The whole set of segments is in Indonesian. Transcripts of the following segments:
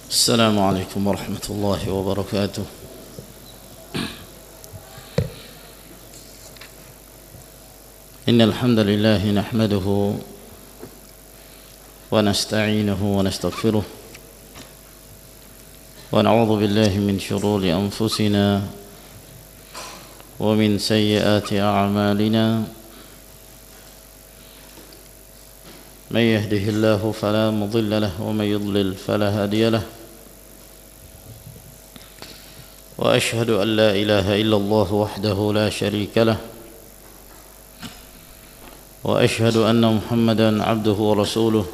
السلام عليكم ورحمة الله وبركاته. إن الحمد لله نحمده ونستعينه ونستغفره ونعوذ بالله من شرور أنفسنا ومن سيئات أعمالنا. من يهده الله فلا مضل له ومن يضلل فلا هادي له. وأشهد أن لا إله إلا الله وحده لا شريك له. وأشهد أن محمدا عبده ورسوله.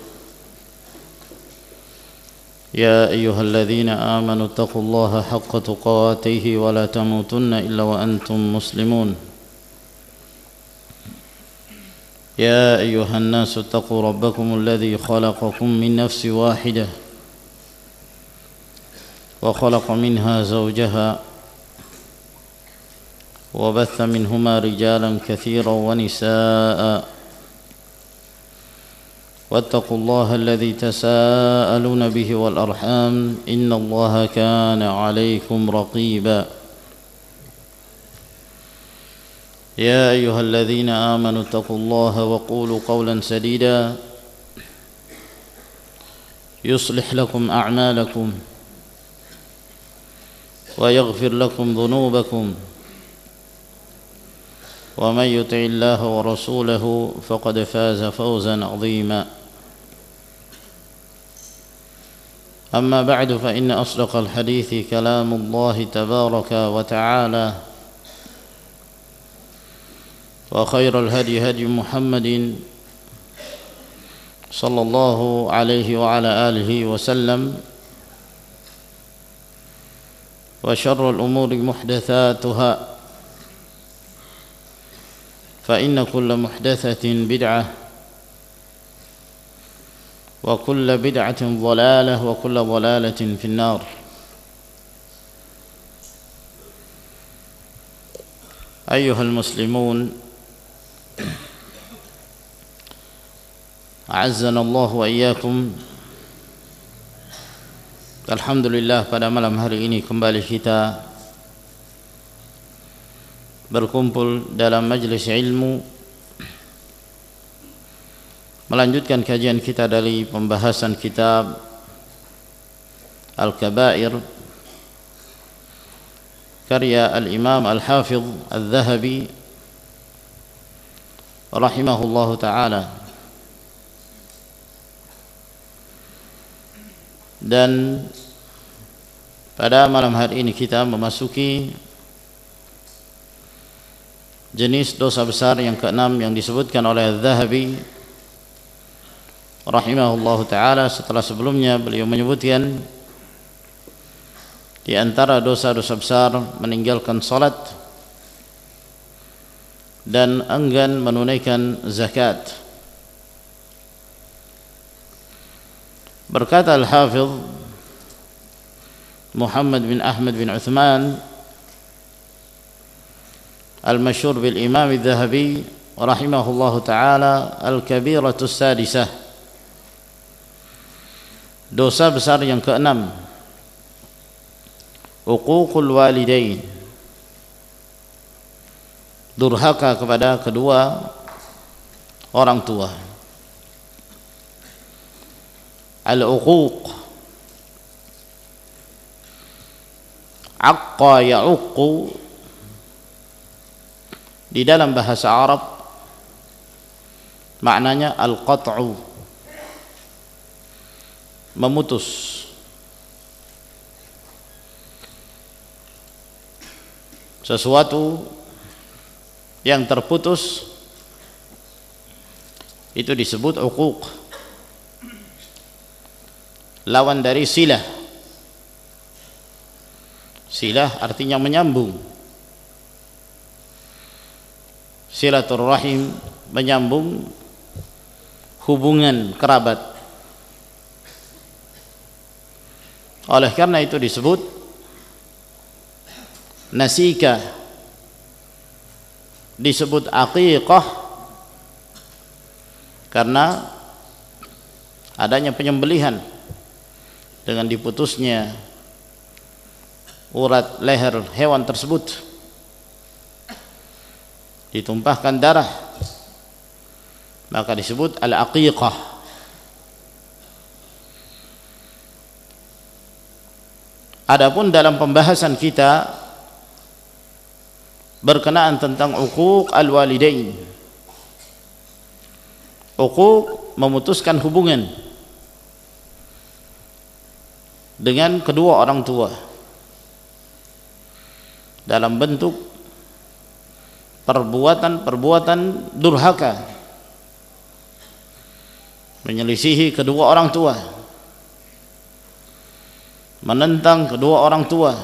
يا أيها الذين آمنوا اتقوا الله حق تقاته ولا تموتن إلا وأنتم مسلمون. يا أيها الناس اتقوا ربكم الذي خلقكم من نفس واحدة وخلق منها زوجها وبث منهما رجالا كثيرا ونساء واتقوا الله الذي تساءلون به والأرحام إن الله كان عليكم رقيبا. يا أيها الذين آمنوا اتقوا الله وقولوا قولا سديدا يصلح لكم أعمالكم ويغفر لكم ذنوبكم ومن يطع الله ورسوله فقد فاز فوزا عظيما. أما بعد فإن أصدق الحديث كلام الله تبارك وتعالى وخير الهدي هدي محمد صلى الله عليه وعلى آله وسلم وشر الأمور محدثاتها فإن كل محدثة بدعة وكل بدعة ضلالة وكل ضلالة في النار. أيها المسلمون أعزنا الله وإياكم. Alhamdulillah, pada malam hari ini kembali kita berkumpul dalam majlis ilmu, melanjutkan kajian kita dari pembahasan kitab Al-Kabair karya Al-Imam Al-Hafidh Al-Dhahabi rahimahullahu ta'ala. Dan pada malam hari ini kita memasuki jenis dosa besar yang keenam yang disebutkan oleh Al-Dhahabi rahimahullahu ta'ala, setelah sebelumnya beliau menyebutkan di antara dosa-dosa besar meninggalkan salat dan enggan menunaikan zakat. Berkata Al-Hafidh Muhammad bin Ahmad bin Uthman al-masyhur bil Imam Al-Dhahabi rahimahullahu ta'ala, al-kabiratu sadisah, dosa besar yang keenam, uququl walidain, durhaka kepada kedua orang tua. Al-uquq, aqqa ya'uqqu, di dalam bahasa Arab maknanya al-qat'u, memutus. Sesuatu yang terputus itu disebut uquq. Lawan dari silah. Silah artinya menyambung. Silaturrahim, menyambung hubungan kerabat. Oleh karena itu disebut nasikah, disebut aqiqah karena adanya penyembelihan dengan diputusnya urat leher hewan tersebut, ditumpahkan darah, maka disebut al-aqiqah. Adapun dalam pembahasan kita berkenaan tentang uquq al-walidain, uquq memutuskan hubungan dengan kedua orang tua dalam bentuk perbuatan-perbuatan durhaka, menyelisihi kedua orang tua, menentang kedua orang tua,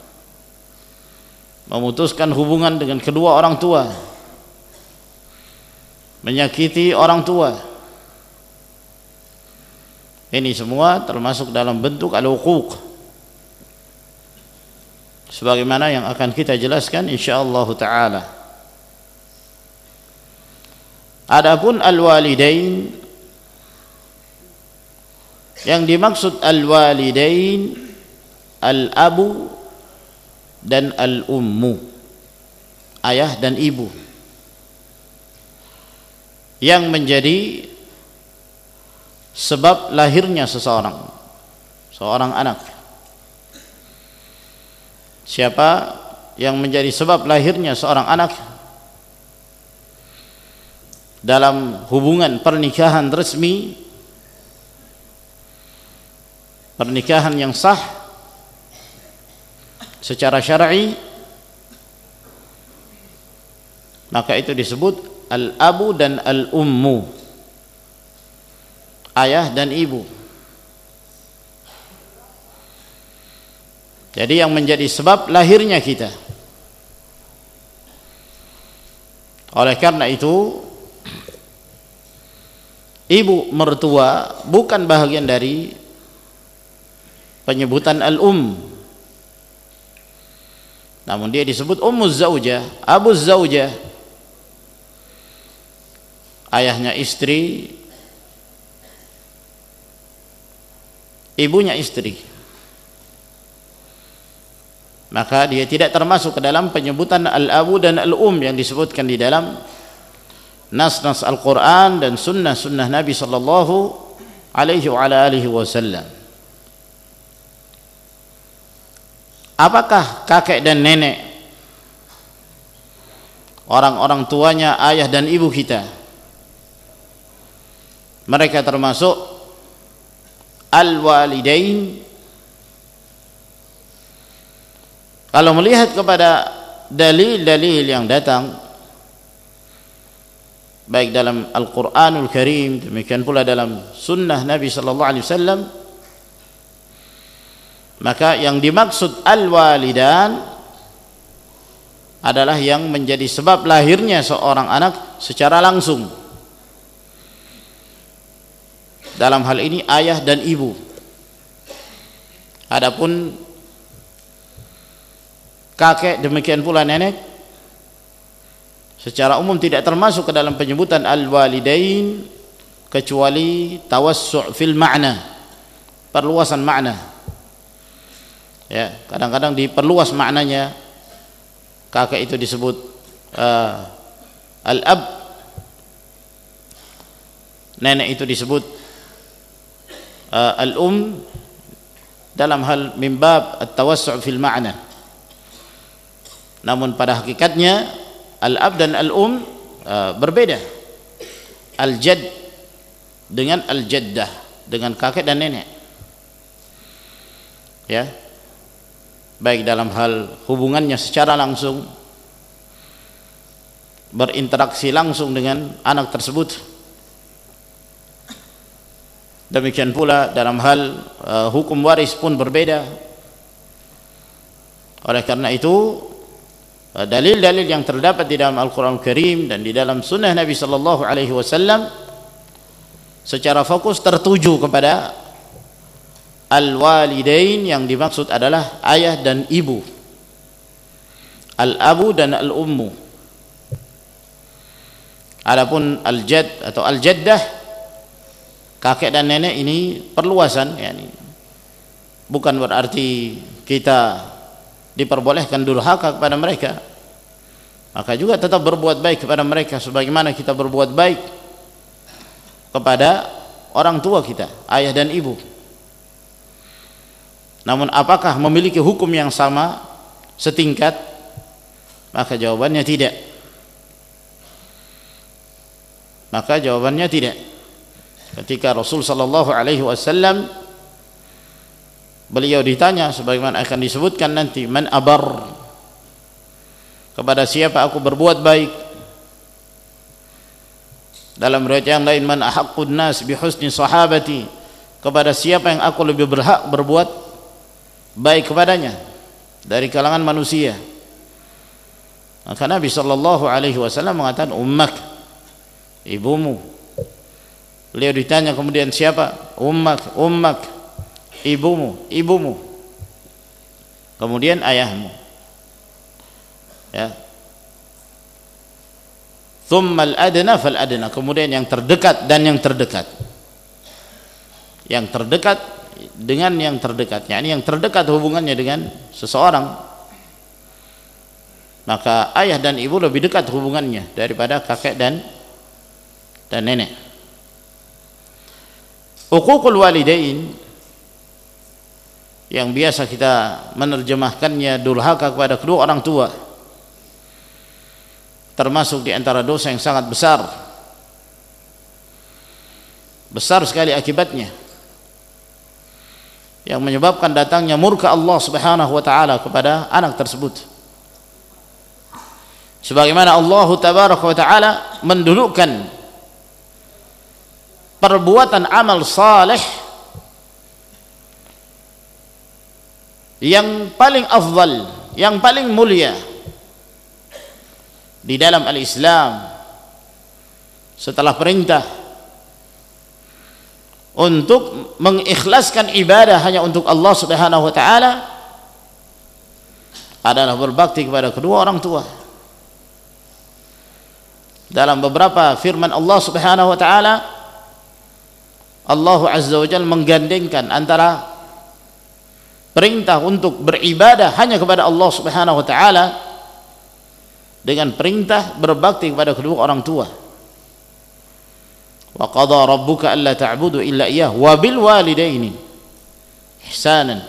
memutuskan hubungan dengan kedua orang tua, menyakiti orang tua. Ini semua termasuk dalam bentuk al-uquq, sebagaimana yang akan kita jelaskan insyaallah taala. Adapun al-walidain, yang dimaksud al-walidain al-abu dan al-ummu, ayah dan ibu, yang menjadi sebab lahirnya seorang anak. Siapa yang menjadi sebab lahirnya seorang anak dalam hubungan pernikahan resmi, pernikahan yang sah secara syar'i, maka itu disebut al-abu dan al-ummu, ayah dan ibu. Jadi yang menjadi sebab lahirnya kita. Oleh karena itu, ibu mertua bukan bahagian dari penyebutan al-um, namun dia disebut ummuz zaujah, abuz zaujah, ayahnya istri, ibunya istri. Maka dia tidak termasuk ke dalam penyebutan al-abu dan al-um yang disebutkan di dalam nas-nas Al-Quran dan sunnah-sunnah Nabi sallallahu alaihi wa ala alihi wasallam. Apakah kakek dan nenek, orang-orang tuanya, ayah dan ibu kita, mereka termasuk al-walidain? Kalau melihat kepada dalil-dalil yang datang baik dalam Al-Quranul Karim, demikian pula dalam sunnah Nabi sallallahu alaihi wasallam, maka yang dimaksud al-walidan adalah yang menjadi sebab lahirnya seorang anak secara langsung. Dalam hal ini ayah dan ibu. Adapun kakek demikian pula nenek secara umum tidak termasuk ke dalam penyebutan al-walidain, kecuali tawassu' fil ma'na, perluasan makna. Ya, kadang-kadang diperluas maknanya. Kakek itu disebut al-ab, nenek itu disebut al-um, dalam hal mimbab at-tawassu' fil ma'na. Namun pada hakikatnya al-ab dan al-um berbeda. Al-jad dengan al-jaddah, dengan kakek dan nenek. Ya. Baik dalam hal hubungannya secara langsung, berinteraksi langsung dengan anak tersebut. Demikian pula dalam hal hukum waris pun berbeda. Oleh karena itu, dalil-dalil yang terdapat di dalam Al-Quran Al-Karim dan di dalam sunnah Nabi sallallahu alaihi wasallam secara fokus tertuju kepada al-walidain, yang dimaksud adalah ayah dan ibu, al-abu dan al-ummu. Adapun al-jad atau al-jaddah, kakek dan nenek, ini perluasan, yakni bukan berarti kita diperbolehkan durhaka kepada mereka, maka juga tetap berbuat baik kepada mereka sebagaimana kita berbuat baik kepada orang tua kita, ayah dan ibu. Namun apakah memiliki hukum yang sama, setingkat? Maka jawabannya tidak. Maka jawabannya tidak. Ketika Rasul sallallahu alaihi wasallam beliau ditanya sebagaimana akan disebutkan nanti, man abar, kepada siapa aku berbuat baik. Dalam riwayat yang lain, man ahaqqun nas bi husni sahabati, kepada siapa yang aku lebih berhak berbuat baik kepadanya dari kalangan manusia. Maka Nabi sallallahu alaihi wasallam mengatakan ummak, ibumu. Beliau ditanya kemudian siapa? Ummak, ummak, ibumu, ibumu. Kemudian ayahmu. Ya. Thummal adna fal adna, kemudian yang terdekat dan yang terdekat. Yang terdekat dengan yang terdekat, yakni yang terdekat hubungannya dengan seseorang, maka ayah dan ibu lebih dekat hubungannya daripada kakek dan nenek. Uququl walidain yang biasa kita menerjemahkannya durhaka kepada kedua orang tua, termasuk di antara dosa yang sangat besar. Besar sekali akibatnya, yang menyebabkan datangnya murka Allah Subhanahu wa taala kepada anak tersebut. Sebagaimana Allah Tabaraka wa taala mendudukkan perbuatan amal saleh yang paling afdal, yang paling mulia di dalam al-Islam setelah perintah untuk mengikhlaskan ibadah hanya untuk Allah Subhanahu wa taala adalah berbakti kepada kedua orang tua. Dalam beberapa firman Allah Subhanahu wa taala, Allah Azza wa Jalla menggandengkan antara perintah untuk beribadah hanya kepada Allah Subhanahu wa taala dengan perintah berbakti kepada kedua orang tua. Wa qadha rabbuka alla ta'budu illa iyyah wa bil walidaini ihsanan.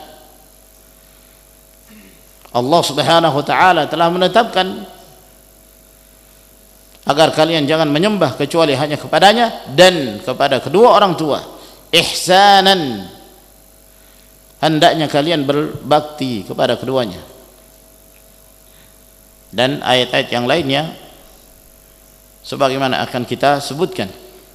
Allah Subhanahu wa taala telah menetapkan agar kalian jangan menyembah kecuali hanya kepadanya dan kepada kedua orang tua ihsanan, hendaknya kalian berbakti kepada keduanya. Dan ayat-ayat yang lainnya sebagaimana akan kita sebutkan.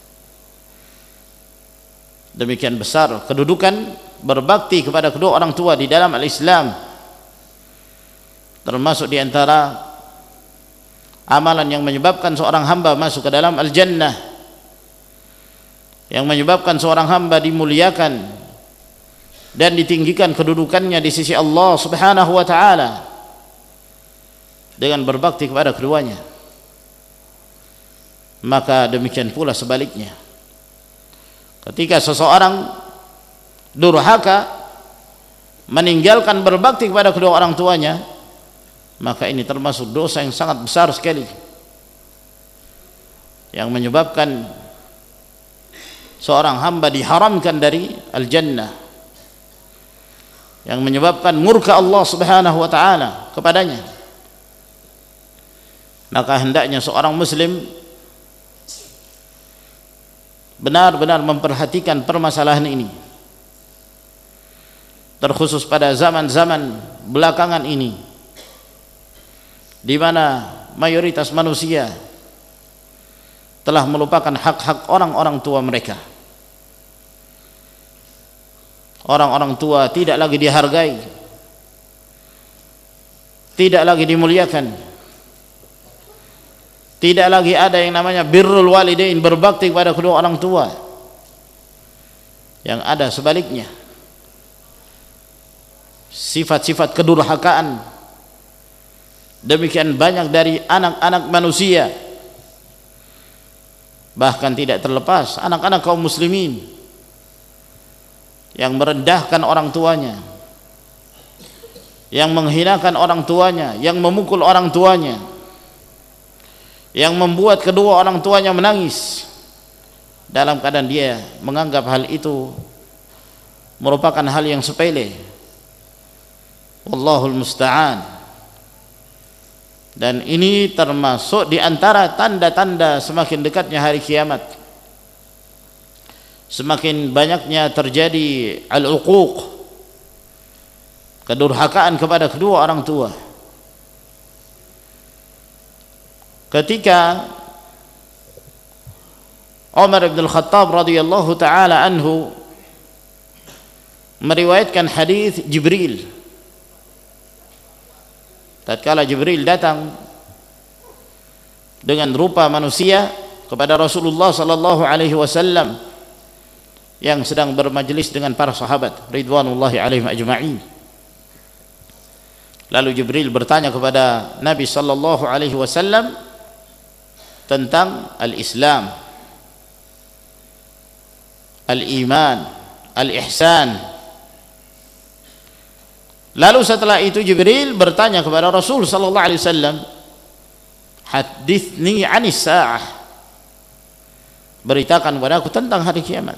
Demikian besar kedudukan berbakti kepada kedua orang tua di dalam al-Islam, termasuk di antara amalan yang menyebabkan seorang hamba masuk ke dalam al-jannah, yang menyebabkan seorang hamba dimuliakan dan ditinggikan kedudukannya di sisi Allah Subhanahu wa taala dengan berbakti kepada keduanya. Maka demikian pula sebaliknya, ketika seseorang durhaka meninggalkan berbakti kepada kedua orang tuanya, maka ini termasuk dosa yang sangat besar sekali, yang menyebabkan seorang hamba diharamkan dari al-jannah, yang menyebabkan murka Allah Subhanahu wa taala kepadanya. Maka hendaknya seorang muslim benar-benar memperhatikan permasalahan ini, terkhusus pada zaman-zaman belakangan ini, di mana mayoritas manusia telah melupakan hak-hak orang-orang tua mereka. Orang-orang tua tidak lagi dihargai, tidak lagi dimuliakan, tidak lagi ada yang namanya birrul walidain, berbakti kepada kedua orang tua. Yang ada sebaliknya, sifat-sifat kedurhakaan demikian banyak dari anak-anak manusia, bahkan tidak terlepas anak-anak kaum muslimin yang merendahkan orang tuanya, yang menghinakan orang tuanya, yang memukul orang tuanya, yang membuat kedua orang tuanya menangis dalam keadaan dia menganggap hal itu merupakan hal yang sepele. Wallahul musta'an. Dan ini termasuk di antara tanda-tanda semakin dekatnya hari kiamat, semakin banyaknya terjadi al-uquq, kedurhakaan kepada kedua orang tua. Ketika Umar bin Al-Khattab radhiyallahu taala anhu meriwayatkan hadis Jibril, tatkala Jibril datang dengan rupa manusia kepada Rasulullah sallallahu alaihi wasallam yang sedang bermajlis dengan para sahabat ridwanullahi alaihim ajma'in. Lalu Jibril bertanya kepada Nabi sallallahu alaihi wasallam tentang al-Islam, al-iman, al-ihsan. Lalu setelah itu Jibril bertanya kepada Rasul sallallahu alaihi wasallam, hadithni 'anis sa'ah, beritakan kepadaku tentang hari kiamat.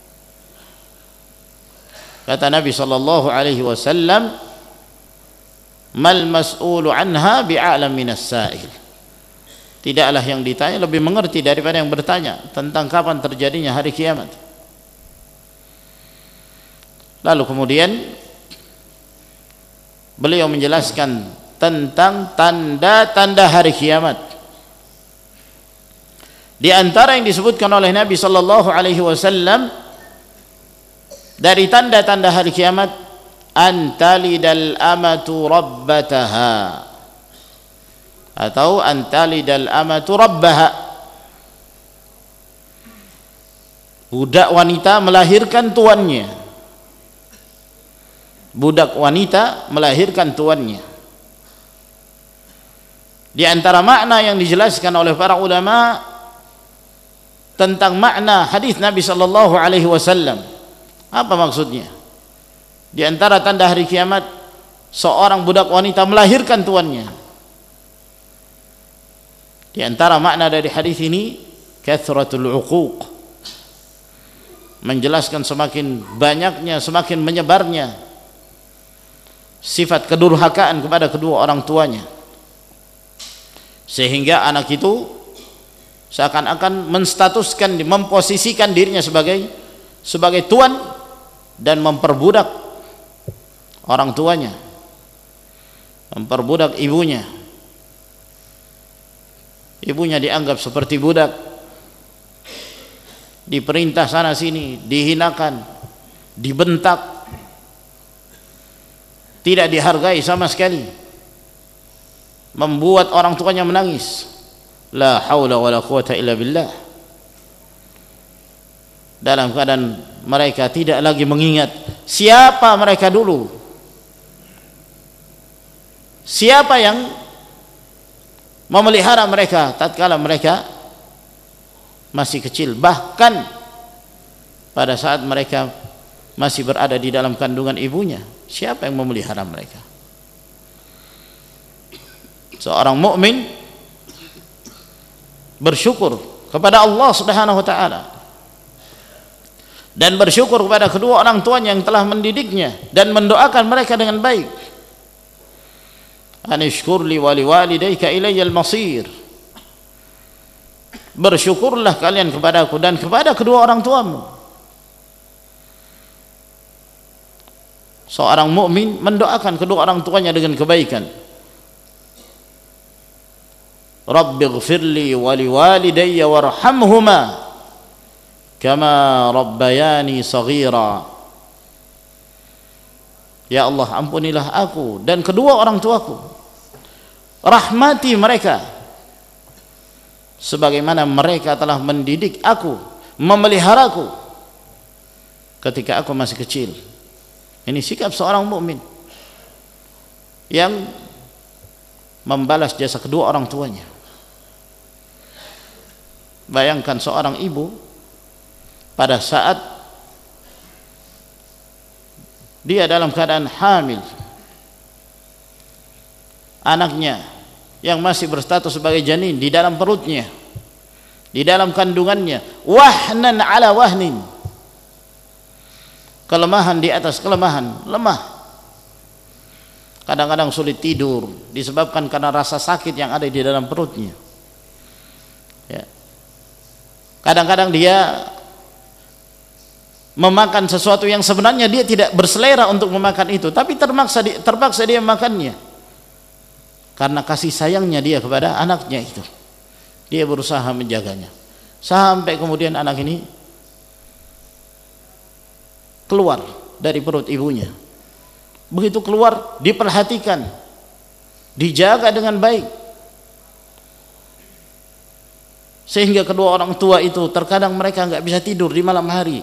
Kata Nabi sallallahu alaihi wasallam, mal mas'ulu 'anha bi'alam minas sa'il. Tidaklah yang ditanya lebih mengerti daripada yang bertanya tentang kapan terjadinya hari kiamat. Lalu kemudian beliau menjelaskan tentang tanda-tanda hari kiamat. Di antara yang disebutkan oleh Nabi sallallahu alaihi wasallam dari tanda-tanda hari kiamat, antalidal amatu rabbataha, atau antalidal amatu rabbaha, budak wanita melahirkan tuannya. Budak wanita melahirkan tuannya. Di antara makna yang dijelaskan oleh para ulama tentang makna hadis Nabi sallallahu alaihi wasallam, apa maksudnya? Di antara tanda hari kiamat, seorang budak wanita melahirkan tuannya. Di antara makna dari hadis ini, kathratul uquq, menjelaskan semakin banyaknya, semakin menyebarnya sifat kedurhakaan kepada kedua orang tuanya, sehingga anak itu seakan-akan menstatuskan, memposisikan dirinya sebagai tuan dan memperbudak orang tuanya, memperbudak ibunya. Ibunya dianggap seperti budak, diperintah sana sini, dihinakan, dibentak, tidak dihargai sama sekali, membuat orang tuanya menangis. La haula wala quwata illa billah. Dalam keadaan mereka tidak lagi mengingat siapa mereka dulu, siapa yang memelihara mereka tatkala mereka masih kecil, bahkan pada saat mereka masih berada di dalam kandungan ibunya. Siapa yang memelihara mereka? Seorang mukmin bersyukur kepada Allah Subhanahu wa taala dan bersyukur kepada kedua orang tuanya yang telah mendidiknya dan mendoakan mereka dengan baik. Anishkur li wa liwalidayka ilayyal masir. Bersyukurlah kalian kepadaku dan kepada kedua orang tuamu. Seorang mukmin mendoakan kedua orang tuanya dengan kebaikan. Rabbighfirli wa liwalidayya warhamhuma kama rabbayani shaghira. Ya Allah, ampunilah aku dan kedua orang tuaku, rahmati mereka sebagaimana mereka telah mendidik aku, memeliharaku ketika aku masih kecil. Ini sikap seorang mukmin yang membalas jasa kedua orang tuanya. Bayangkan seorang ibu pada saat dia dalam keadaan hamil, anaknya yang masih berstatus sebagai janin di dalam perutnya, di dalam kandungannya, wahnan ala wahnin, kelemahan di atas kelemahan, lemah, kadang-kadang sulit tidur disebabkan karena rasa sakit yang ada di dalam perutnya, ya. Kadang-kadang dia memakan sesuatu yang sebenarnya dia tidak berselera untuk memakan itu, tapi terpaksa dia memakannya karena kasih sayangnya dia kepada anaknya itu. Dia berusaha menjaganya sampai kemudian anak ini keluar dari perut ibunya. Begitu keluar diperhatikan, dijaga dengan baik, sehingga kedua orang tua itu terkadang mereka nggak bisa tidur di malam hari,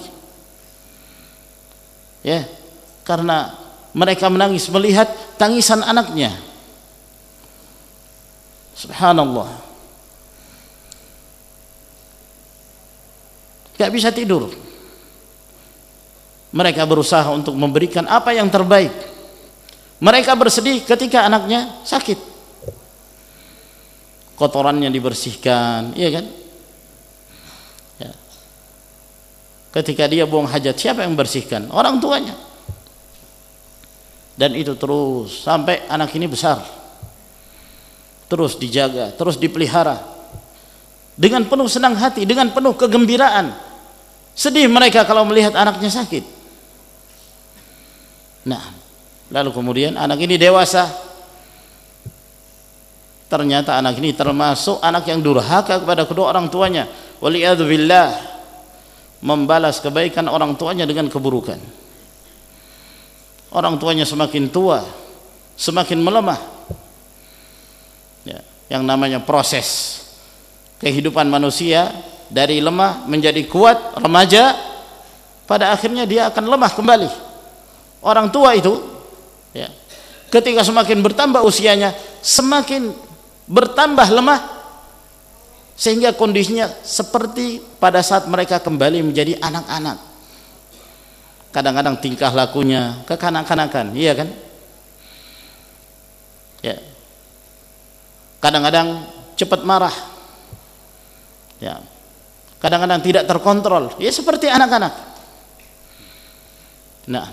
ya, karena mereka menangis melihat tangisan anaknya. Subhanallah, gak bisa tidur. Mereka berusaha untuk memberikan apa yang terbaik. Mereka bersedih ketika anaknya sakit, kotorannya dibersihkan, iya kan, ya. Ketika dia buang hajat, siapa yang membersihkan? Orang tuanya. Dan itu terus sampai anak ini besar, terus dijaga, terus dipelihara dengan penuh senang hati, dengan penuh kegembiraan. Sedih mereka kalau melihat anaknya sakit. Nah, lalu kemudian anak ini dewasa, ternyata anak ini termasuk anak yang durhaka kepada kedua orang tuanya, waliyadzubillah, membalas kebaikan orang tuanya dengan keburukan. Orang tuanya semakin tua, semakin melemah, ya, yang namanya proses kehidupan manusia dari lemah menjadi kuat, remaja, pada akhirnya dia akan lemah kembali. Orang tua itu, ya, ketika semakin bertambah usianya, semakin bertambah lemah, sehingga kondisinya seperti pada saat mereka kembali menjadi anak-anak. Kadang-kadang tingkah lakunya kekanak-kanakan, iya kan? Ya. Kadang-kadang cepat marah, ya. Kadang-kadang tidak terkontrol, ya seperti anak-anak. Nah,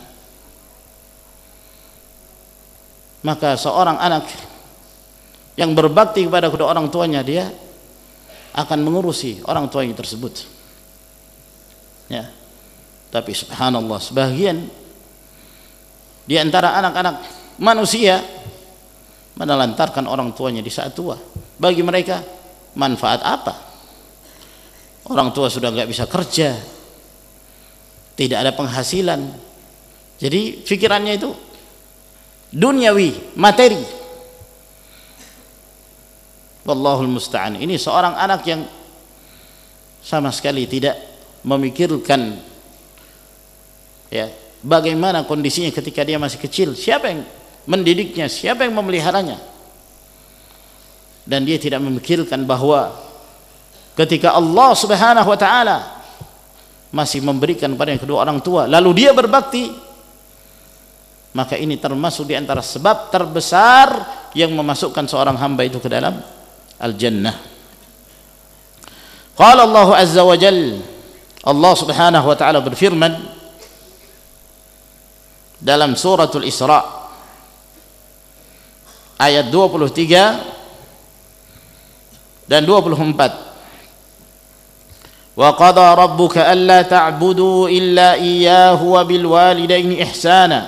maka seorang anak yang berbakti kepada kedua orang tuanya, dia akan mengurusi orang tuanya tersebut, ya. Tapi subhanallah, sebagian di antara anak-anak manusia menelantarkan orang tuanya di saat tua. Bagi mereka manfaat apa? Orang tua sudah nggak bisa kerja, tidak ada penghasilan, jadi pikirannya itu duniawi, materi. Wallahul musta'an. Ini seorang anak yang sama sekali tidak memikirkan, ya, bagaimana kondisinya ketika dia masih kecil, siapa yang mendidiknya, siapa yang memeliharanya. Dan dia tidak memikirkan bahwa ketika Allah Subhanahu wa taala masih memberikan pada kedua orang tua, lalu dia berbakti, maka ini termasuk di antara sebab terbesar yang memasukkan seorang hamba itu ke dalam al-jannah. Qala Allah azza wa jalla, Allah Subhanahu wa taala berfirman dalam suratul Isra ayat 23 dan 24. Wa qada rabbuka alla ta'budu illa iyyahu wa bil walidaini ihsana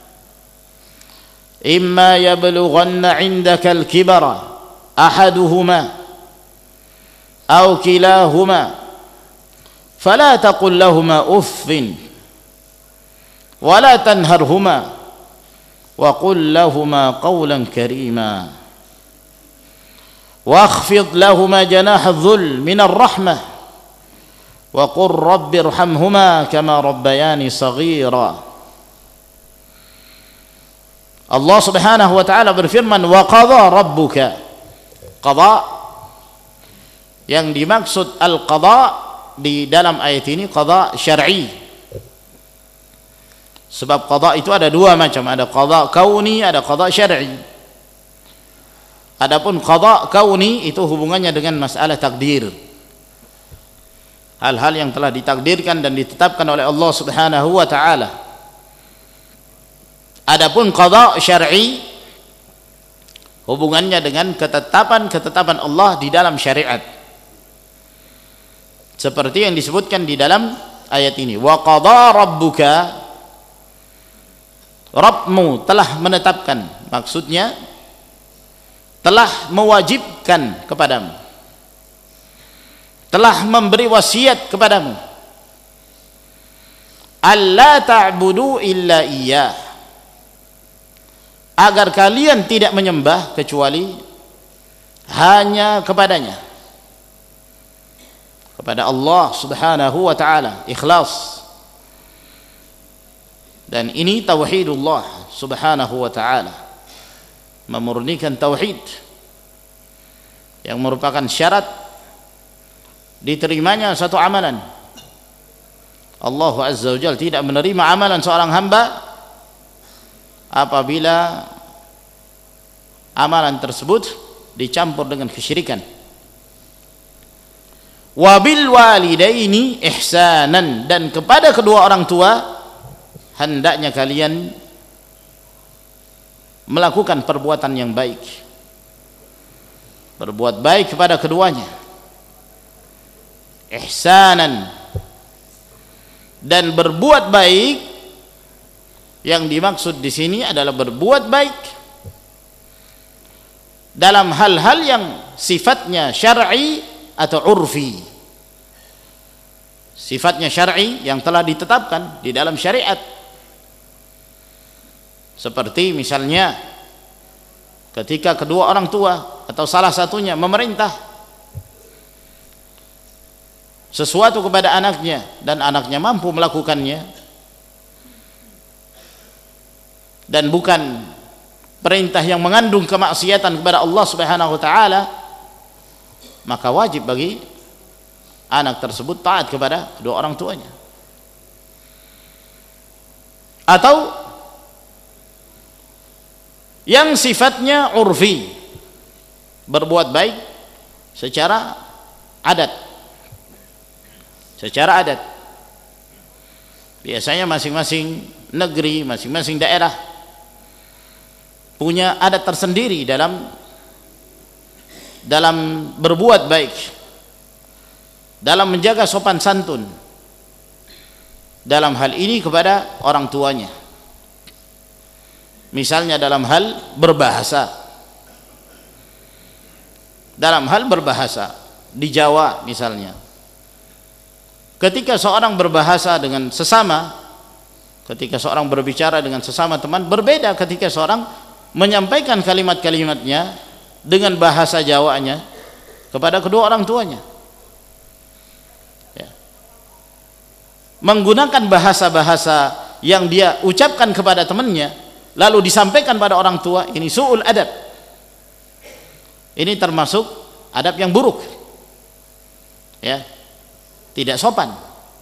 imma yablughanna 'indaka al-kibara ahaduhuma aw kilahuma fala taqul lahumā uffin wa la tanharhumā wa qul lahumā qawlan karīmā wakhfid lahumā janāha adh-dhull min ar-rahmah wa qur rabbi irhamhumā kamā rabbayānī shaghīrā. Allah Subhanahu wa taala berfirman, wa qadha rabbuka. Qadha, yang dimaksud al-qadha di dalam ayat ini qadha syar'i. Sebab qadha itu ada dua macam, ada qadha kauni, ada qadha syar'i. Adapun qada kauni itu hubungannya dengan masalah takdir. Hal-hal yang telah ditakdirkan dan ditetapkan oleh Allah Subhanahu wa taala. Adapun qada syar'i hubungannya dengan ketetapan-ketetapan Allah di dalam syariat. Seperti yang disebutkan di dalam ayat ini, wa qada rabbuka, Rabbmu telah menetapkan, maksudnya telah mewajibkan kepadamu, telah memberi wasiat kepadamu, alla ta'budu illa iyyah, agar kalian tidak menyembah kecuali hanya kepadanya, kepada Allah Subhanahu wa taala, ikhlas. Dan ini tauhidullah Subhanahu wa taala, memurnikan tauhid yang merupakan syarat diterimanya satu amalan. Allah Azza wa Jalla tidak menerima amalan seorang hamba apabila amalan tersebut dicampur dengan kesyirikan. Wabil walidaini ihsanan, dan kepada kedua orang tua hendaknya kalian melakukan perbuatan yang baik, berbuat baik kepada keduanya, ihsanan. Dan berbuat baik yang dimaksud di sini adalah berbuat baik dalam hal-hal yang sifatnya syar'i atau urfi. Sifatnya syar'i yang telah ditetapkan di dalam syariat, seperti misalnya ketika kedua orang tua atau salah satunya memerintah sesuatu kepada anaknya dan anaknya mampu melakukannya, dan bukan perintah yang mengandung kemaksiatan kepada Allah Subhanahu wa taala, maka wajib bagi anak tersebut taat kepada kedua orang tuanya. Atau yang sifatnya urfi, berbuat baik secara adat. Secara adat, biasanya masing-masing negeri, masing-masing daerah punya adat tersendiri dalam berbuat baik, dalam menjaga sopan santun dalam hal ini kepada orang tuanya. Misalnya dalam hal berbahasa, di Jawa misalnya, ketika seorang berbahasa dengan sesama, ketika seorang berbicara dengan sesama teman, berbeda ketika seorang menyampaikan kalimat-kalimatnya dengan bahasa Jawanya kepada kedua orang tuanya, ya. Menggunakan bahasa-bahasa yang dia ucapkan kepada temannya lalu disampaikan pada orang tua, ini su'ul adab. Ini termasuk adab yang buruk, ya, tidak sopan.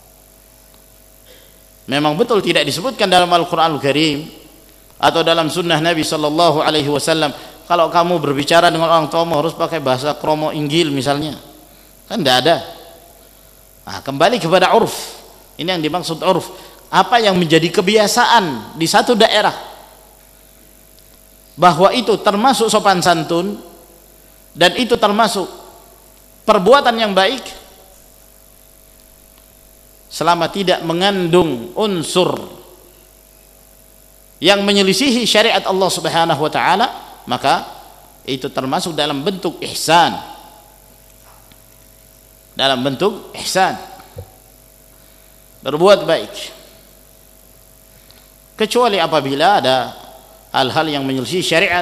Memang betul tidak disebutkan dalam Al-Qur'anul Karim atau dalam sunnah Nabi sallallahu alaihi wasallam kalau kamu berbicara dengan orang tuamu harus pakai bahasa kromo Inggil misalnya, kan tidak ada. Nah, kembali kepada urf. Ini yang dimaksud urf, apa yang menjadi kebiasaan di satu daerah, bahwa itu termasuk sopan santun dan itu termasuk perbuatan yang baik selama tidak mengandung unsur yang menyelisihi syariat Allah Subhanahu wa taala, maka itu termasuk dalam bentuk ihsan. Dalam bentuk ihsan, berbuat baik. Kecuali apabila ada hal-hal yang menyelisih syariat,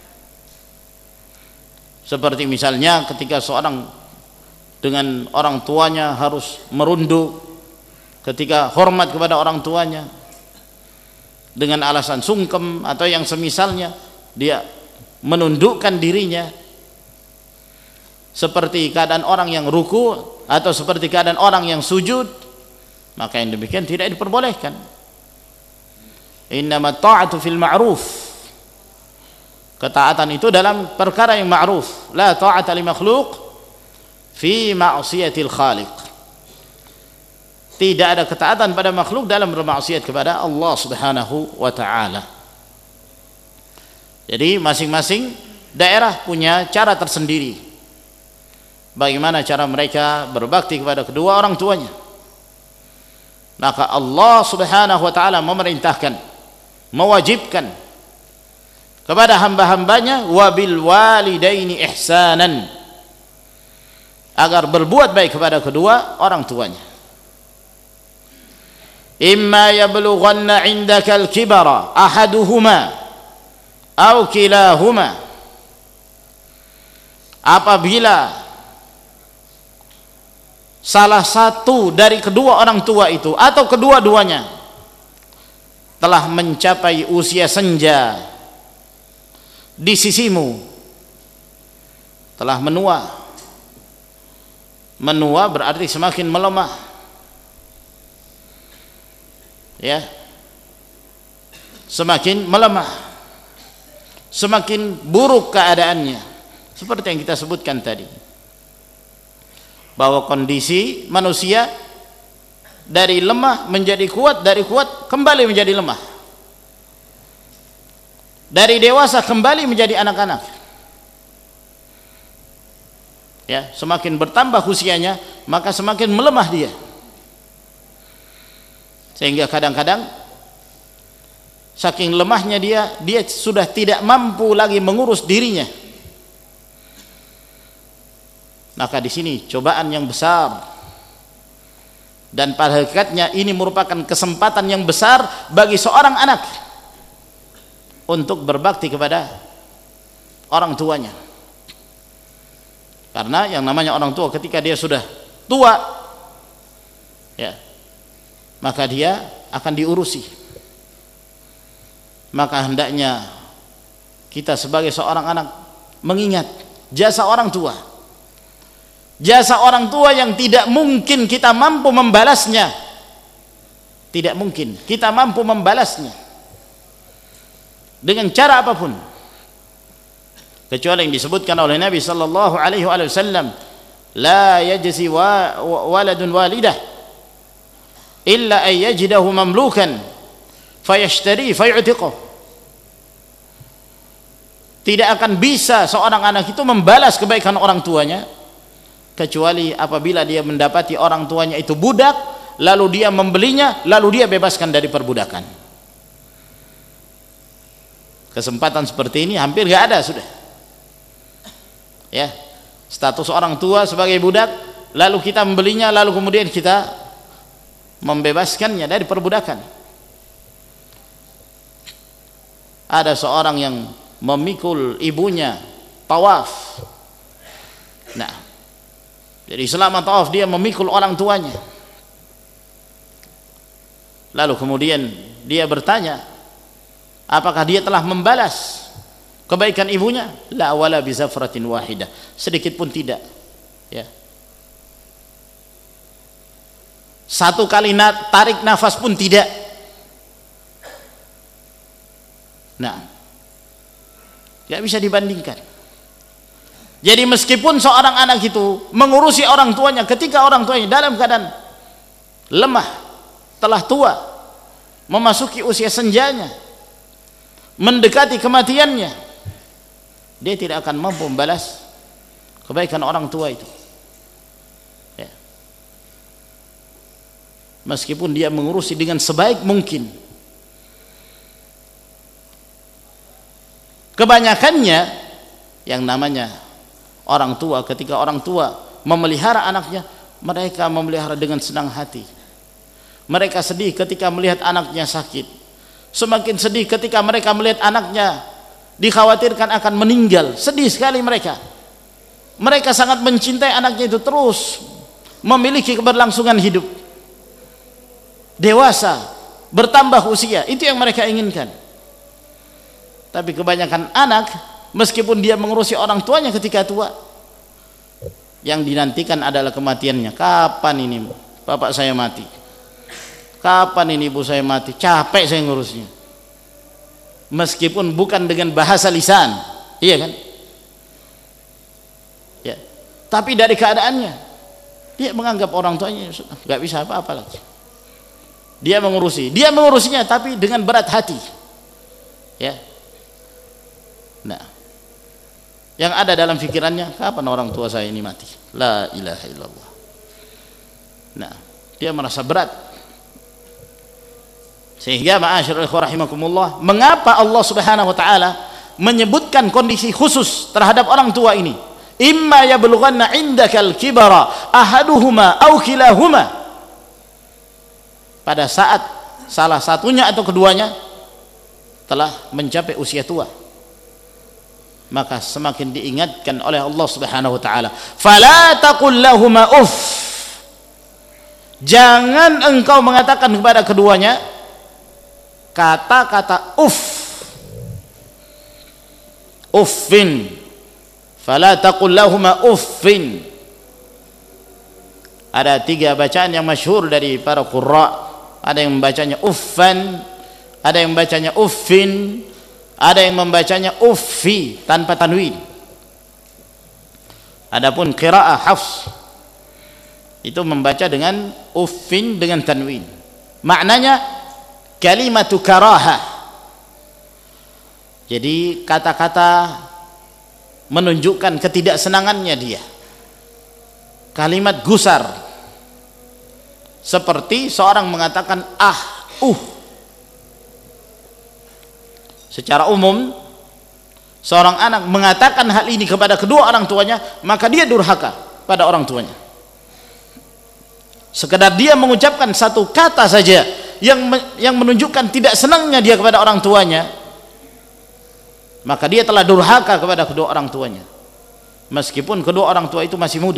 seperti misalnya ketika seorang dengan orang tuanya harus merunduk ketika hormat kepada orang tuanya dengan alasan sungkem atau yang semisalnya, dia menundukkan dirinya seperti keadaan orang yang ruku atau seperti keadaan orang yang sujud, maka yang demikian tidak diperbolehkan. Innamat ta'atu fil ma'ruf, Ketaatan itu dalam perkara yang ma'ruf. La ta'ata li makhluq fi ma'siyatil khaliq. Tidak ada ketaatan pada makhluk dalam bermaksiat kepada Allah Subhanahu wa taala. Jadi masing-masing daerah punya cara tersendiri bagaimana cara mereka berbakti kepada kedua orang tuanya. Maka Allah Subhanahu wa taala memerintahkan, mewajibkan kepada hamba-hambanya wabil walidaini ihsanan, agar berbuat baik kepada kedua orang tuanya. Imma yablughanna 'indaka al-kibara ahaduhuma aw kilahuma, apabila salah satu dari kedua orang tua itu atau kedua-duanya telah mencapai usia senja di sisimu, telah menua. Menua berarti semakin melemah, ya, semakin melemah, semakin buruk keadaannya, seperti yang kita sebutkan tadi, bahwa kondisi manusia dari lemah menjadi kuat, dari kuat kembali menjadi lemah, dari dewasa kembali menjadi anak-anak, ya, semakin bertambah usianya maka semakin melemah dia, sehingga kadang-kadang saking lemahnya dia sudah tidak mampu lagi mengurus dirinya. Maka di sini cobaan yang besar, dan pada hakikatnya ini merupakan kesempatan yang besar bagi seorang anak untuk berbakti kepada orang tuanya. Karena yang namanya orang tua ketika dia sudah tua, ya, maka dia akan diurusi. Maka hendaknya kita sebagai seorang anak mengingat jasa orang tua, jasa orang tua yang tidak mungkin kita mampu membalasnya, tidak mungkin kita mampu membalasnya dengan cara apapun, kecuali yang disebutkan oleh Nabi sallallahu alaihi wasallam, la yajzi waladun walidah illa ay yajidahu mamlukan fayashtari fayu'tiqu. Tidak akan bisa seorang anak itu membalas kebaikan orang tuanya kecuali apabila dia mendapati orang tuanya itu budak, lalu dia membelinya, lalu dia bebaskan dari perbudakan. Kesempatan seperti ini hampir gak ada sudah, ya, status orang tua sebagai budak, lalu kita membelinya, lalu kemudian kita membebaskannya dari perbudakan. Ada seorang yang memikul ibunya tawaf, nah, jadi selama tawaf dia memikul orang tuanya, lalu kemudian dia bertanya, apakah dia telah membalas kebaikan ibunya? La wala bizafratin wahidah, sedikit pun tidak, ya, satu kali tarik nafas pun tidak. Nah, gak bisa dibandingkan. Jadi meskipun seorang anak itu mengurusi orang tuanya ketika orang tuanya dalam keadaan lemah, telah tua, memasuki usia senjanya, mendekati kematiannya, dia tidak akan mampu membalas kebaikan orang tua itu, ya, meskipun dia mengurusi dengan sebaik mungkin. Kebanyakannya yang namanya orang tua, ketika orang tua memelihara anaknya, mereka memelihara dengan senang hati. Mereka sedih ketika melihat anaknya sakit, semakin sedih ketika mereka melihat anaknya dikhawatirkan akan meninggal, sedih sekali mereka. Mereka sangat mencintai anaknya itu terus memiliki keberlangsungan hidup, dewasa, bertambah usia, itu yang mereka inginkan. Tapi kebanyakan anak, meskipun dia mengurusi orang tuanya ketika tua, yang dinantikan adalah kematiannya. Kapan ini bapak saya mati? Kapan ini ibu saya mati? Capek saya ngurusnya. Meskipun bukan dengan bahasa lisan, iya kan? Ya. Tapi dari keadaannya dia menganggap orang tuanya nggak bisa apa-apa lagi. Dia mengurusinya tapi dengan berat hati. Ya. Nah, yang ada dalam pikirannya, kapan orang tua saya ini mati? La ilaha illallah. Nah, dia merasa berat. Sehingga ma'asyiral ikhwah rahimakumullah, mengapa Allah Subhanahu wa taala menyebutkan kondisi khusus terhadap orang tua ini? Imma yablughanna 'indakal kibara ahaduhuma aw kilahuma. Pada saat salah satunya atau keduanya telah mencapai usia tua, maka semakin diingatkan oleh Allah Subhanahu wa taala, fala taqul lahumā uff. Jangan engkau mengatakan kepada keduanya kata-kata uff. Uffin. Fala taqul lahumā uffin. Ada 3 bacaan yang masyhur dari para qurra. Ada yang membacanya uffan, ada yang membacanya uffin, ada yang membacanya uffi tanpa tanwin. Adapun qiraah Hafs itu membaca dengan uffin dengan tanwin. Maknanya kalimatu karahah. Jadi kata-kata menunjukkan ketidaksenangannya dia. Kalimat gusar. Seperti seorang mengatakan Secara umum seorang anak mengatakan hal ini kepada kedua orang tuanya, maka dia durhaka pada orang tuanya. Sekedar dia mengucapkan satu kata saja yang menunjukkan tidak senangnya dia kepada orang tuanya, maka dia telah durhaka kepada kedua orang tuanya, meskipun kedua orang tua itu masih muda.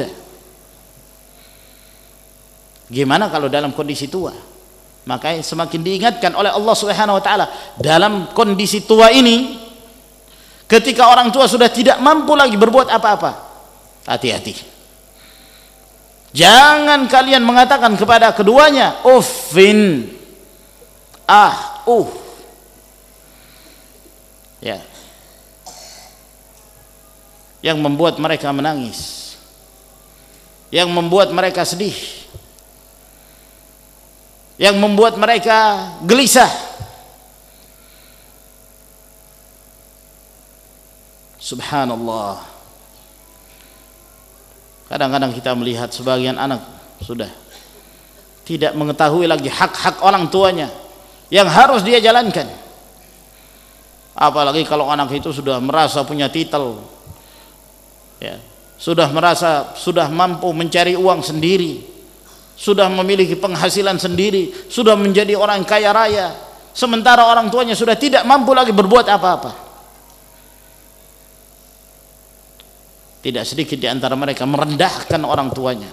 Gimana kalau dalam kondisi tua? Maka semakin diingatkan oleh Allah Subhanahu wa taala, dalam kondisi tua ini, ketika orang tua sudah tidak mampu lagi berbuat apa-apa, hati-hati. Jangan kalian mengatakan kepada keduanya uffin, ya, yang membuat mereka menangis, yang membuat mereka sedih, yang membuat mereka gelisah. Subhanallah. Kadang-kadang kita melihat sebagian anak sudah tidak mengetahui lagi hak-hak orang tuanya yang harus dia jalankan. Apalagi kalau anak itu sudah merasa punya titel, ya, sudah merasa sudah mampu mencari uang sendiri, sudah memiliki penghasilan sendiri, sudah menjadi orang kaya raya, sementara orang tuanya sudah tidak mampu lagi berbuat apa-apa. Tidak sedikit di antara mereka merendahkan orang tuanya.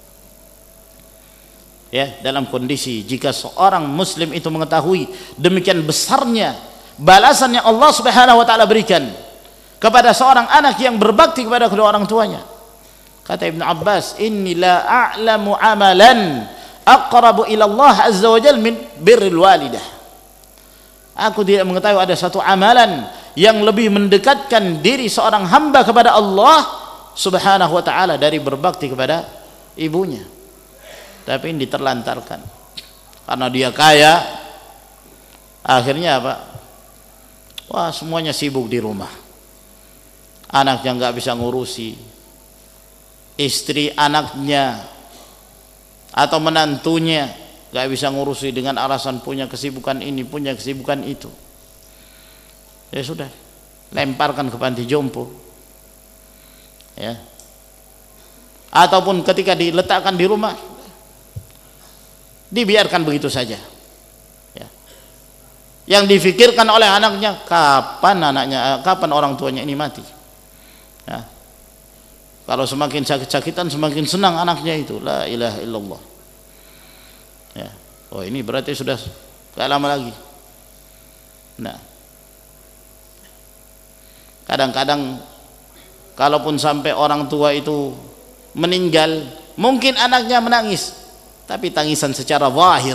Ya, dalam kondisi jika seorang muslim itu mengetahui demikian besarnya balasan yang Allah Subhanahu wa taala berikan kepada seorang anak yang berbakti kepada kedua orang tuanya. Kata Ibnu Abbas, inni la a'lamu amalan aqrabu ila Allah azza wa jalla min birril walidah. Aku tidak mengetahui ada satu amalan yang lebih mendekatkan diri seorang hamba kepada Allah Subhanahu wa taala dari berbakti kepada ibunya. Tapi ini diterlantarkan. Karena dia kaya, akhirnya apa? Wah, semuanya sibuk di rumah. Anaknya nggak bisa ngurusi, istri anaknya atau menantunya gak bisa ngurusi dengan alasan punya kesibukan ini, punya kesibukan itu. Ya sudah, lemparkan ke panti jompo, ya. Ataupun ketika diletakkan di rumah, dibiarkan begitu saja, ya. Yang difikirkan oleh anaknya, kapan orang tuanya ini mati, ya. Kalau semakin sakit-sakitan semakin senang anaknya itu. La ilaha illallah. Ya. Oh, ini berarti sudah gak lama lagi. Nah, kadang-kadang kalaupun sampai orang tua itu meninggal, mungkin anaknya menangis, tapi tangisan secara zahir,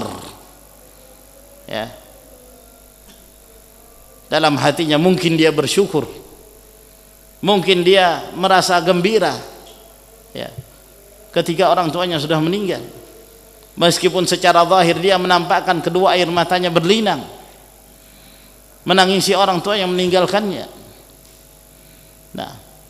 ya. Dalam hatinya mungkin dia bersyukur Mungkin dia merasa gembira ya, ketika orang tuanya sudah meninggal, meskipun secara zahir dia menampakkan kedua air matanya berlinang, menangisi orang tua yang meninggalkannya. Nah,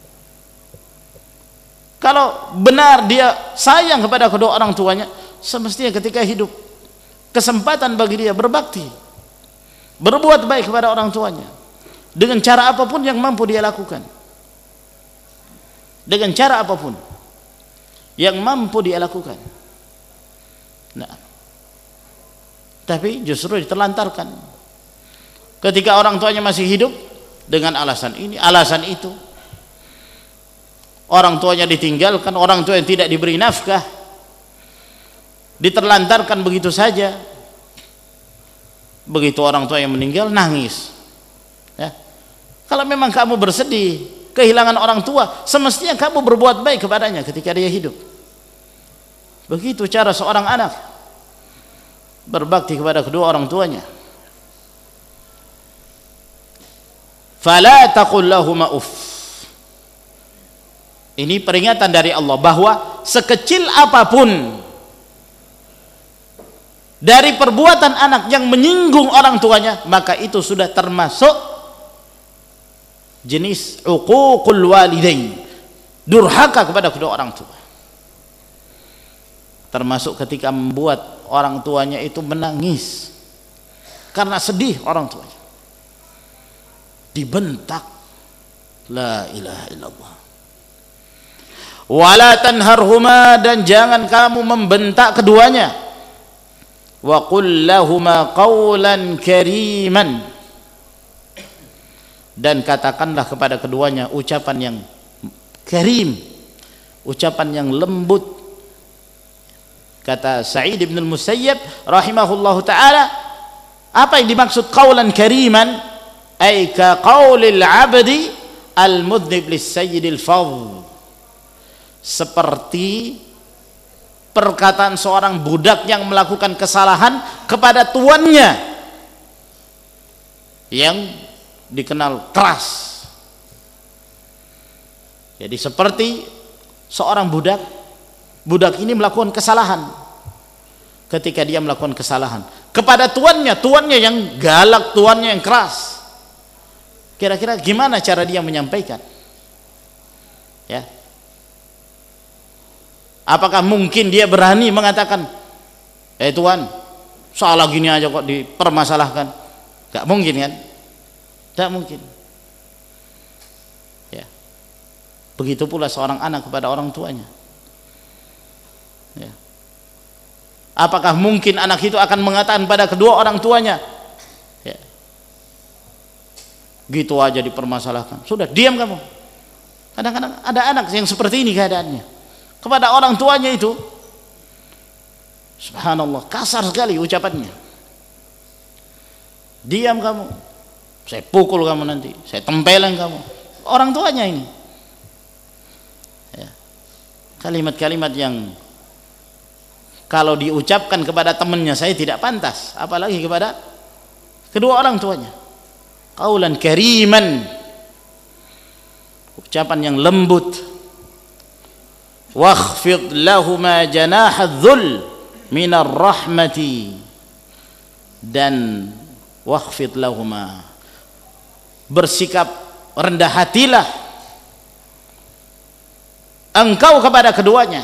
kalau benar dia sayang kepada kedua orang tuanya, semestinya ketika hidup kesempatan bagi dia berbakti, berbuat baik kepada orang tuanya dengan cara apapun yang mampu dia lakukan, dengan cara apapun yang mampu dia lakukan. Nah, tapi justru diterlantarkan ketika orang tuanya masih hidup dengan alasan ini, alasan itu. Orang tuanya ditinggalkan, orang tua yang tidak diberi nafkah, diterlantarkan begitu saja. Begitu orang tua yang meninggal, nangis ya. Kalau memang kamu bersedih kehilangan orang tua, semestinya kamu berbuat baik kepadanya ketika dia hidup. Begitu cara seorang anak berbakti kepada kedua orang tuanya. Fala taqul lahuma uff. Ini peringatan dari Allah bahwa sekecil apapun dari perbuatan anak yang menyinggung orang tuanya, maka itu sudah termasuk jenis uququl walidain, durhaka kepada kedua orang tua. Termasuk ketika membuat orang tuanya itu menangis karena sedih orang tuanya, dibentak. La ilaha illallah. Wala tanharhuma, dan jangan kamu membentak keduanya. Wa qul lahuma qawlan kariman, dan katakanlah kepada keduanya ucapan yang karim, ucapan yang lembut. Kata Sa'id bin al-Musayyab rahimahullahu ta'ala, apa yang dimaksud qawlan kariman? Ay ka qawlil abdi al-mudhnib lis-sayyidil fadl, seperti perkataan seorang budak yang melakukan kesalahan kepada tuannya yang dikenal keras. Jadi seperti seorang budak ini melakukan kesalahan. Ketika dia melakukan kesalahan kepada tuannya yang galak, tuannya yang keras, kira-kira gimana cara dia menyampaikan? Ya, apakah mungkin dia berani mengatakan, tuan, salah gini aja kok dipermasalahkan? Gak mungkin kan? Tidak mungkin ya. Begitu pula seorang anak kepada orang tuanya ya. Apakah mungkin anak itu akan mengatakan pada kedua orang tuanya, ya, gitu aja dipermasalahkan, sudah diam kamu? Kadang-kadang ada anak yang seperti ini keadaannya kepada orang tuanya itu, subhanallah, kasar sekali ucapannya. Diam kamu, saya pukul kamu nanti, saya tempelin kamu. Orang tuanya ini ya. Kalimat-kalimat yang kalau diucapkan kepada temannya saya tidak pantas, apalagi kepada kedua orang tuanya. Qaulan kariman, ucapan yang lembut. Wakhfid lahuma janahadh-dhul minar rahmati, dan wakhfid lahuma, bersikap rendah hatilah engkau kepada keduanya,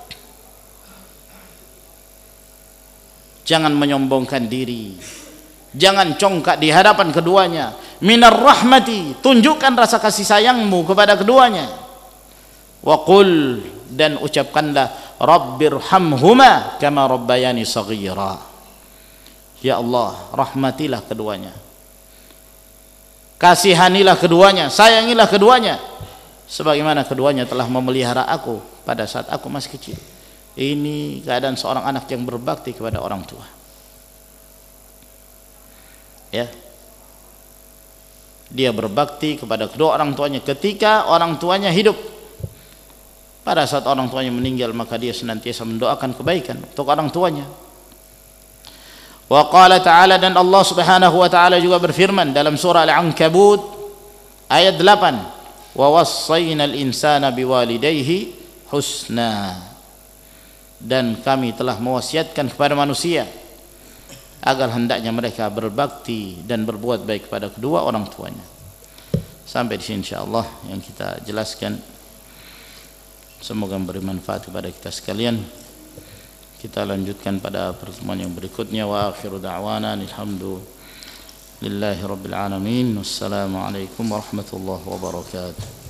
jangan menyombongkan diri, jangan congkak di hadapan keduanya. Minar rahmati, tunjukkan rasa kasih sayangmu kepada keduanya. Wa qul, dan ucapkanlah, rabbirhamhuma kama rabbayani saghira, ya Allah, rahmatilah keduanya, kasihanilah keduanya, sayangilah keduanya sebagaimana keduanya telah memelihara aku pada saat aku masih kecil. Ini keadaan seorang anak yang berbakti kepada orang tua ya. Dia berbakti kepada kedua orang tuanya ketika orang tuanya hidup. Pada saat orang tuanya meninggal, maka dia senantiasa mendoakan kebaikan untuk orang tuanya. Wa qala ta'ala, dan Allah subhanahu wa ta'ala juga berfirman dalam surah Al-Ankabut ayat 8, wa wassaynal insana biwalidayhi husna, dan kami telah mewasiatkan kepada manusia agar hendaknya mereka berbakti dan berbuat baik kepada kedua orang tuanya. Sampai di sini insyaallah yang kita jelaskan, semoga memberi manfaat kepada kita sekalian. Kita lanjutkan pada pertemuan yang berikutnya. Wa akhiru da'wana alhamdulillahi rabbil alamin. Wassalamu alaikum warahmatullahi wabarakatuh.